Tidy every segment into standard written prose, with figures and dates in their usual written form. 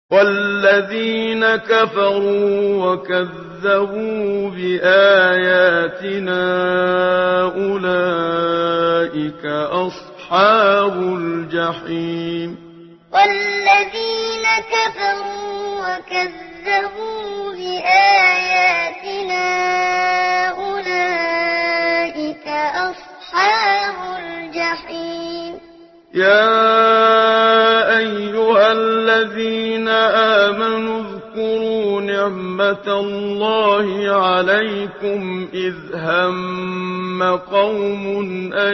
والذين كفروا وكذبوا بآياتنا أولئك أصحاب الجحيم والذين كفروا وكذبوا بآياتنا أولئك أصحاب الجحيم يا أيها الذين آمنوا اذكروا نعمة الله عليكم إذ هم قوم أن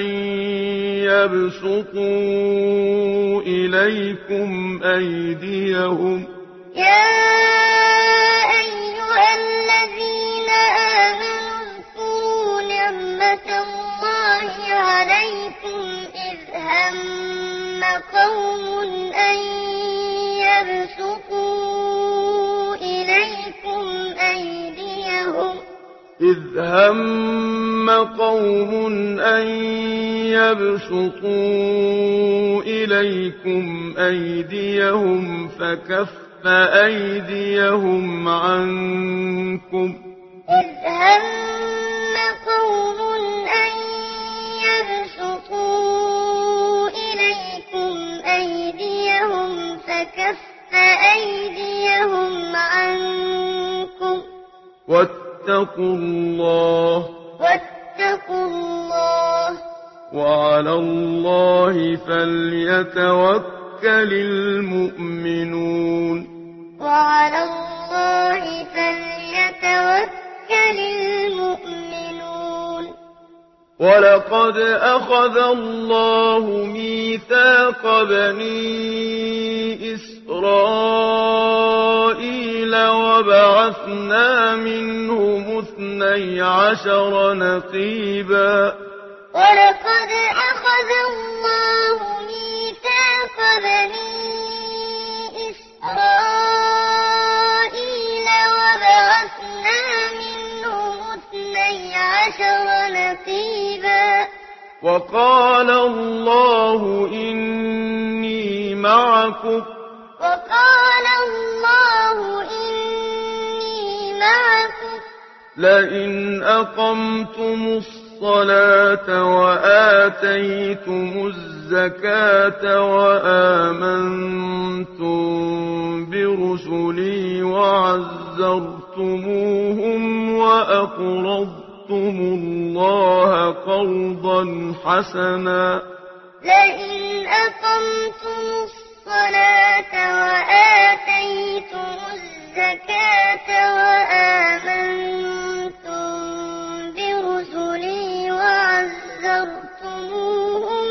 يبسطوا إليكم أيديهم يا أيها الذين آمنوا اذكروا نعمة الله عليكم إذ هم قوم أن يبسطوا إليكم أيديهم إذ هم قوم أن يبسطوا إليكم أيديهم فكف أيديهم عنكم إذ هم قوم أن يبسطوا إليكم أيديهم فكف أيديهم عنكم واتقوا الله وعلى الله فليتوكل المؤمنون وعلى الله فليتوكل المؤمنون ولقد أخذ الله ميثاق بني إسرائيل وبعثنا منهم 12 نقيبا ولقد أخذ الله ميثاق بني إسرائيل وبعثنا منهم 12 نقيبا وقال الله إني معكم لئن أقمتم الصلاة وآتيتم الزكاة وآمنتم برسلي وعزرتموهم وأقرضتم الله قرضا حسنا لئن أقمتم الصلاة وآتيتم الزكاة وآمنتم برسلي وعزرتموهم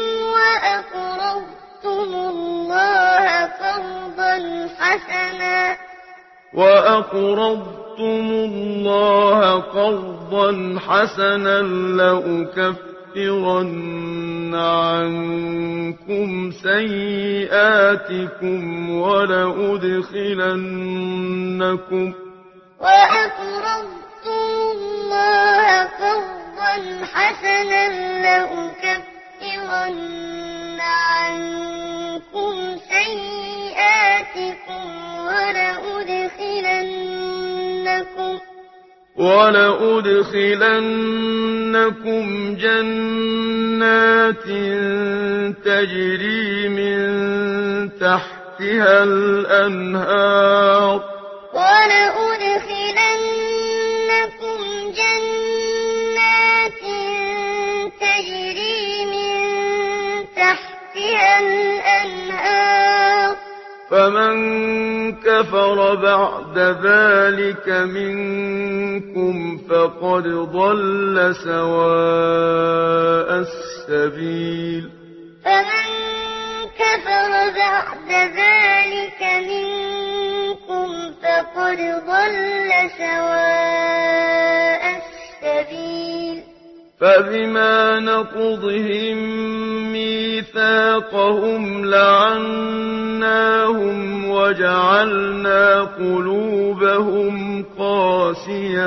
وأقرضتم الله قرضا حسنا لأكفرن عنكم سيئاتكم ولأدخلنكم ولأدخلنكم جنات تجري من تحتها الأنهار فمن كفر بعد ذلك منكم فقد ضل سواء السبيل فبما نقضهم ميثاقهم لعناهم وجعلنا قلوبهم قاسية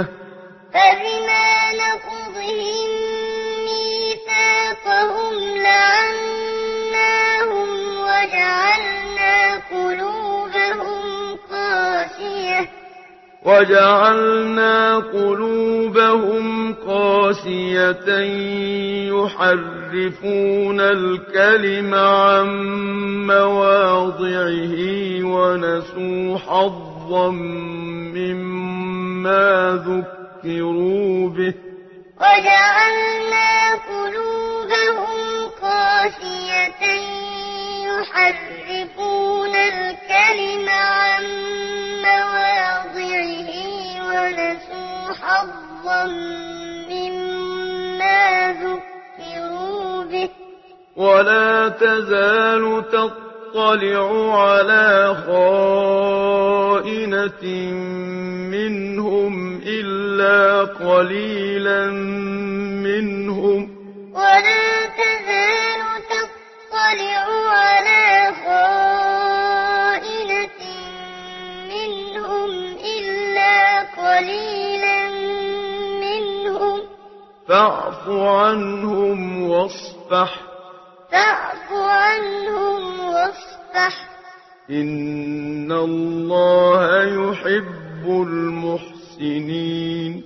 وجعلنا قلوبهم قاسية يحرفون الكلم عن مواضعه ونسوا حظا مما ذكروا به وجعلنا قلوبهم قاسية يحرفون الكلم عن مواضعه ونسوا حظا مما ذكروا به ولا تزال تطلع على خائنة منهم إلا قليلا منهم ولا تزال تطلع على خائنة منهم إلا قليلا منهم فاعف عنهم واصفح إن الله يحب المحسنين